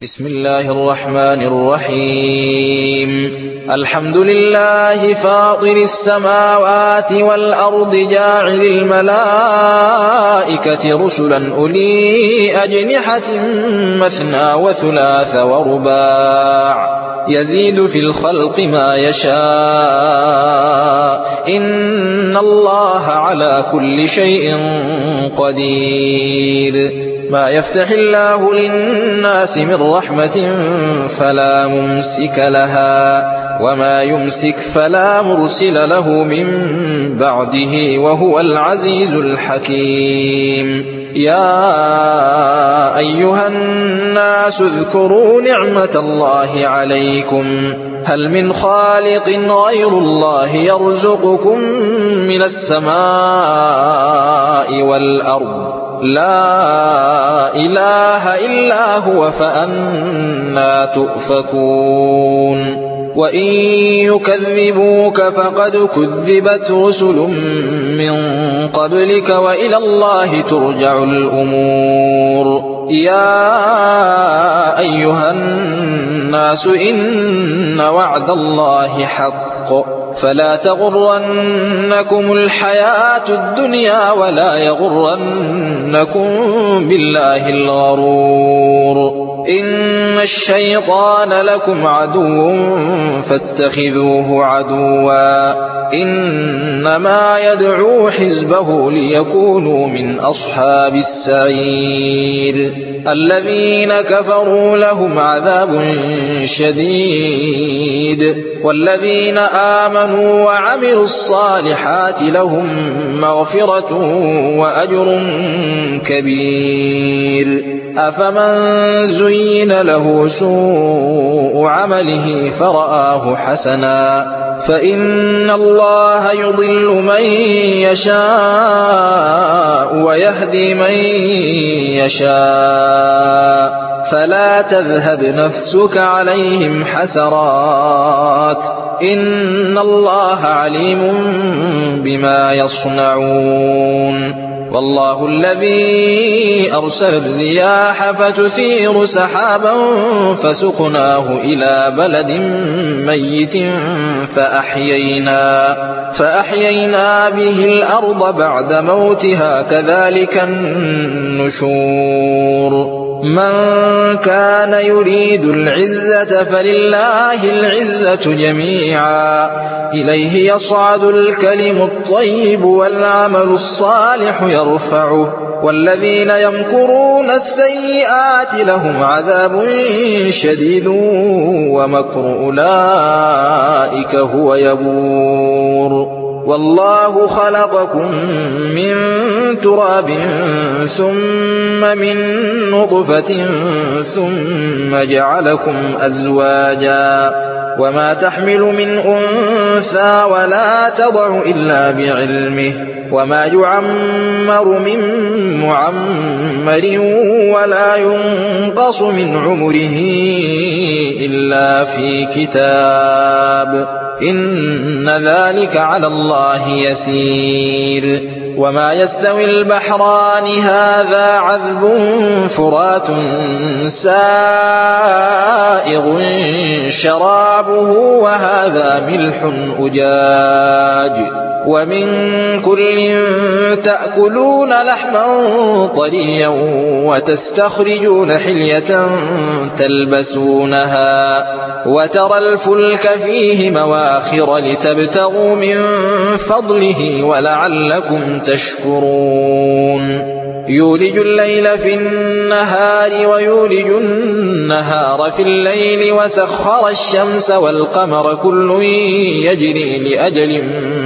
بسم الله الرحمن الرحيم الحمد لله فاطر السماوات والأرض جاعل الملائكة رسلا أولي أجنحة مثنى وثلاث ورباع يزيد في الخلق ما يشاء إن الله على كل شيء قدير ما يفتح الله للناس من رحمة فلا ممسك لها وما يمسك فلا مرسل له من بعده وهو العزيز الحكيم يا أيها الناس اذكروا نعمة الله عليكم هل من خالق غير الله يرزقكم من السماء والأرض لا إله إلا هو فأنى تؤفكون وإن يكذبوك فقد كذبت رسل من قبلك وإلى الله ترجع الأمور يا أيها الناس إن وعد الله حق فلا تغرنكم الحياة الدنيا ولا يغرنكم بالله الغرور إن الشيطان لكم عدو فاتخذوه عدوا إنما يدعو حزبه ليكونوا من أصحاب السعير الذين كفروا لهم عذاب شديد والذين آمنوا وعملوا الصالحات لهم مغفرة وأجر كبير أفمن زين له سوء عمله فرآه حسنا فإن الله يضل من يشاء ويهدي من يشاء فلا تذهب نفسك عليهم حسرات إن الله عليم بما يصنعون والله الذي أرسل الرياح فتثير سحابا فسقناه إلى بلد ميت فأحيينا به الأرض بعد موتها كذلك النشور من كان يريد العزة فلله العزة جميعا إليه يصعد الكلم الطيب والعمل الصالح يرفعه والذين يمكرون السيئات لهم عذاب شديد ومكر أولئك هو يبور والله خلقكم من تراب ثم من نطفة ثم جعلكم أزواجا وما تحمل من أنثى ولا تضع إلا بعلمه وما يعمر من معمر ولا ينقص من عمره إلا في كتاب إن ذلك على الله يسير وما يستوي البحران هذا عذب فرات سائغ شرابه وهذا ملح أجاج ومن كل تأكلون لحما طريا وتستخرجون حلية تلبسونها وترى الفلك فيه مواخر لتبتغوا من فضله ولعلكم تشكرون يولج الليل في النهار ويولج النهار في الليل وسخر الشمس والقمر كل يجري لأجل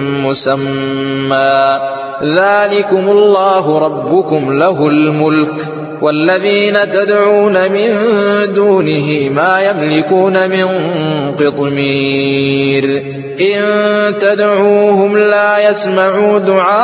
مسمى ذلكم الله ربكم له الملك والذين تدعون من دونه ما يملكون من قطمير إن تدعوهم لا يسمعوا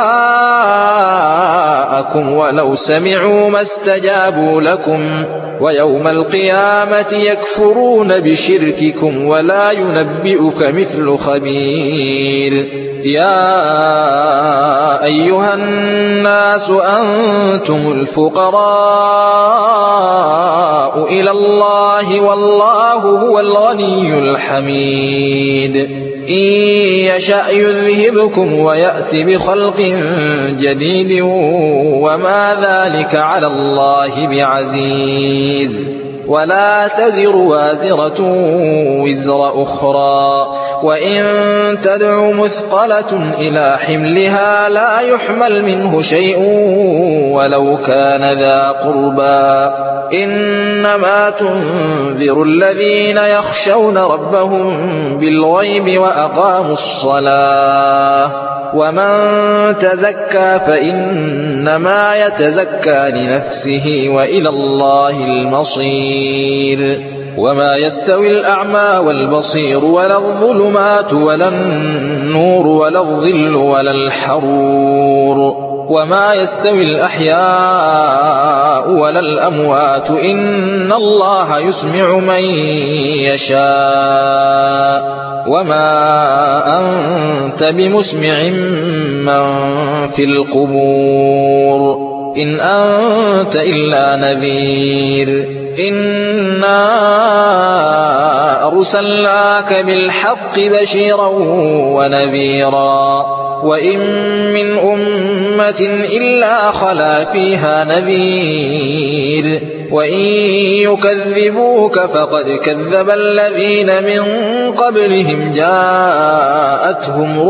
دعاءكم ولو سمعوا ما استجابوا لكم ويوم القيامة يكفرون بشرككم ولا ينبئك مثل خبير يا أيها الناس أنتم الفقراء الفقراء إلى الله والله هو الغني الحميد إن يشأ يذهبكم ويأت بخلق جديد وما ذلك على الله بعزيز ولا تزر وازرة وزر أخرى وإن تدع مثقلة إلى حملها لا يحمل منه شيء ولو كان ذا قربى إنما تنذر الذين يخشون ربهم بالغيب وأقاموا الصلاة ومن تزكى فإنما يتزكى لنفسه وإلى الله المصير وما يستوي الأعمى والبصير ولا الظلمات ولا النور ولا الظل ولا الحرور وما يستوي الأحياء ولا الأموات إن الله يسمع من يشاء وما أنت بمسمع من في القبور إن أنت إلا نذير إنا أرسلناك بالحق بشيرا ونذيرا وإن من أمة إلا خلا فيها نذير وإن يكذبوك فقد كذب الذين من قبلهم جاءتهم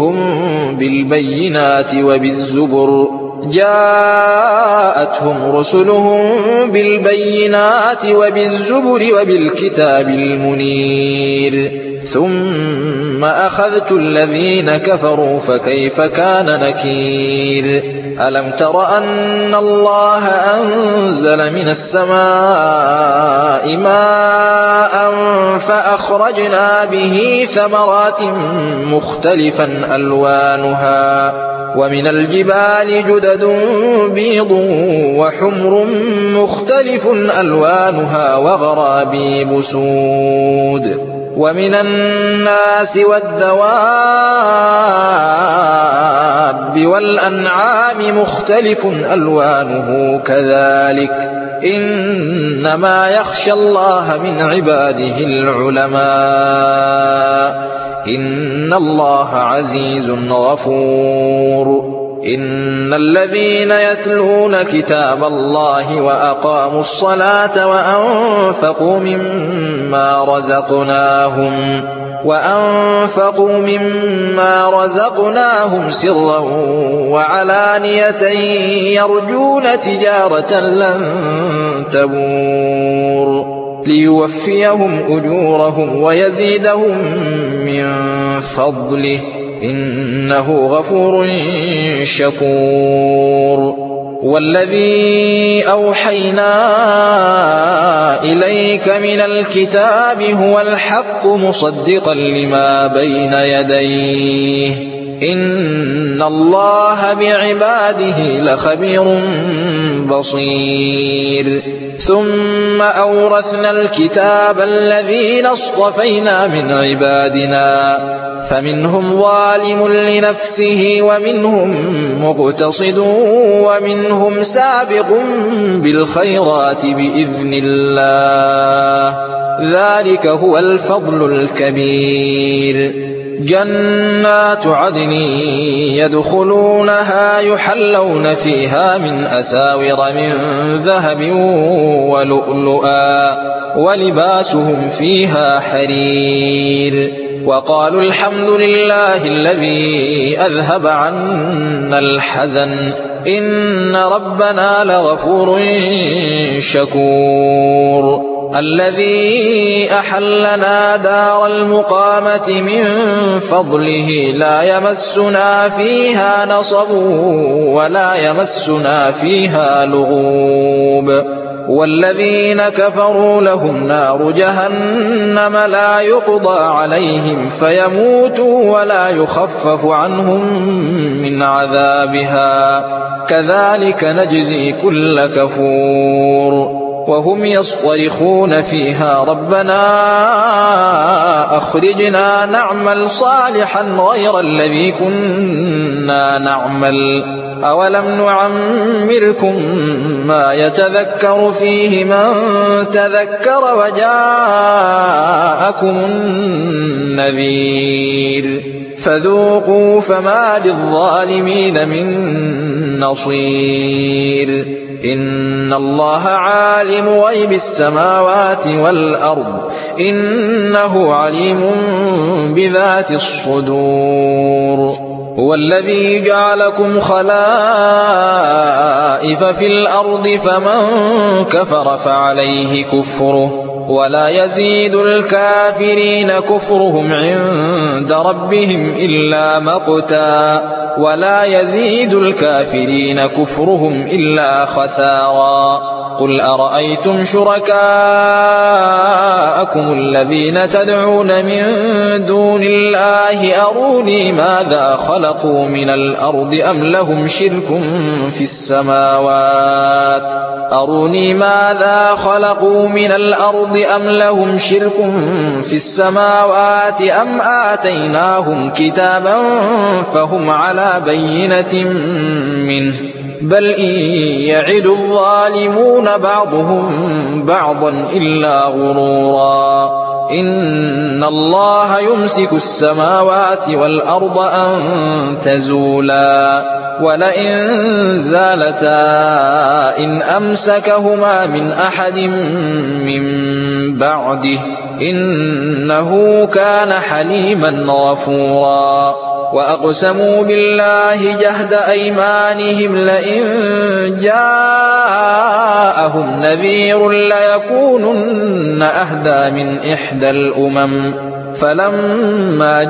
رسلهم بالبينات وبالزبر وبالكتاب المنير ثم أخذت الذين كفروا فكيف كان نكير ألم تر أن الله أنزل من السماء ماء فأخرجنا به ثمرات مختلفا ألوانها ومن الجبال جدد بيض وحمر مختلف ألوانها وغرابيب سود ومن الناس والدواب والأنعام مختلف ألوانه كذلك إنما يخشى الله من عباده العلماء إن الله عزيز غفور إن الذين يتلون كتاب الله وأقاموا الصلاة وأنفقوا مما رزقناهم سرا وعلانية يرجون تجارة لن تبور ليوفيهم أجورهم ويزيدهم من فضله إنه غفور شكور والذي أوحينا إليك من الكتاب هو الحق مصدقا لما بين يديه إن الله بعباده لخبير بصير ثم أورثنا الكتاب الذين اصطفينا من عبادنا فمنهم ظالم لنفسه ومنهم مقتصد ومنهم سابق بالخيرات بإذن الله ذلك هو الفضل الكبير جنات عدن يدخلونها يحلون فيها من أساور من ذهب ولؤلؤا ولباسهم فيها حرير وقالوا الحمد لله الذي أذهب عنا الحزن إن ربنا لغفور شكور الذي أحلنا دار المقامة من فضله لا يمسنا فيها نصب ولا يمسنا فيها لغوب والذين كفروا لهم نار جهنم لا يقضى عليهم فيموتوا ولا يخفف عنهم من عذابها كذلك نجزي كل كفور وهم يصطرخون فيها ربنا أخرجنا نعمل صالحا غير الذي كنا نعمل أولم نعمركم ما يتذكر فيه من تذكر وجاءكم النذير فذوقوا فما للظالمين من نصير إن الله عالم غيب السماوات والأرض إنه عليم بذات الصدور هو الذي جعلكم خلائف في الأرض فمن كفر فعليه كفره ولا يزيد الكافرين كفرهم عند ربهم إلا مقتا ولا يزيد الكافرين كفرهم إلا خسارا قل أرأيتم شركاءكم الذين تدعون من دون الله أروني ماذا خلقوا من الأرض أم لهم شرك في السماوات أروني ماذا خلقوا من الأرض أم لهم شرك في السماوات أم آتيناهم كتابا فهم على بينة منه بل إن يعد الظالمون بعضهم بعضا إلا غرورا إن الله يمسك السماوات والأرض أن تزولا ولئن زالتا إن أمسكهما من أحد من بعده إنه كان حليما غفورا وأقسموا بالله جهد أيمانهم لئن جاءهم نذير ليكونن أهدى من إحدى الأمم فلما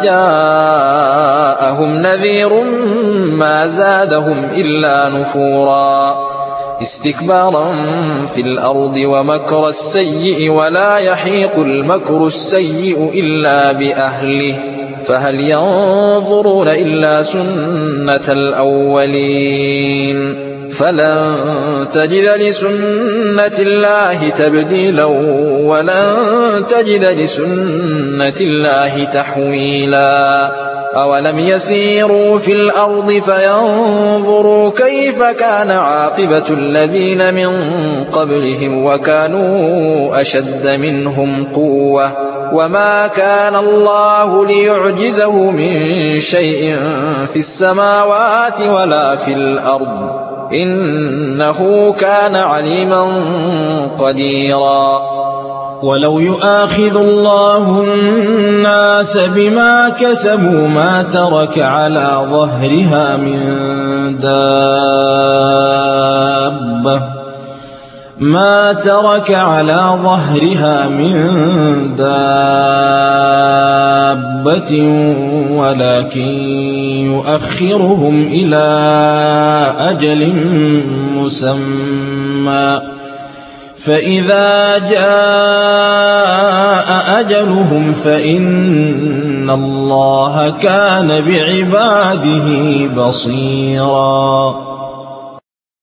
جاءهم نذير ما زادهم إلا نفورا استكبارا في الأرض ومكر السيء ولا يحيق المكر السيء إلا بأهله فهل ينظرون إلا سنة الأولين فلن تجد لسنة الله تبديلا ولن تجد لسنة الله تحويلا أولم يسيروا في الأرض فينظروا كيف كان عاقبة الذين من قبلهم وكانوا أشد منهم قوة وما كان الله ليعجزه من شيء في السماوات ولا في الأرض إنه كان عليما قديرا ولو يؤاخذ الله الناس بما كسبوا ما ترك على ظهرها من دابة ولكن يؤخرهم إلى أجل مسمى فإذا جاء أجلهم فإن الله كان بعباده بصيرا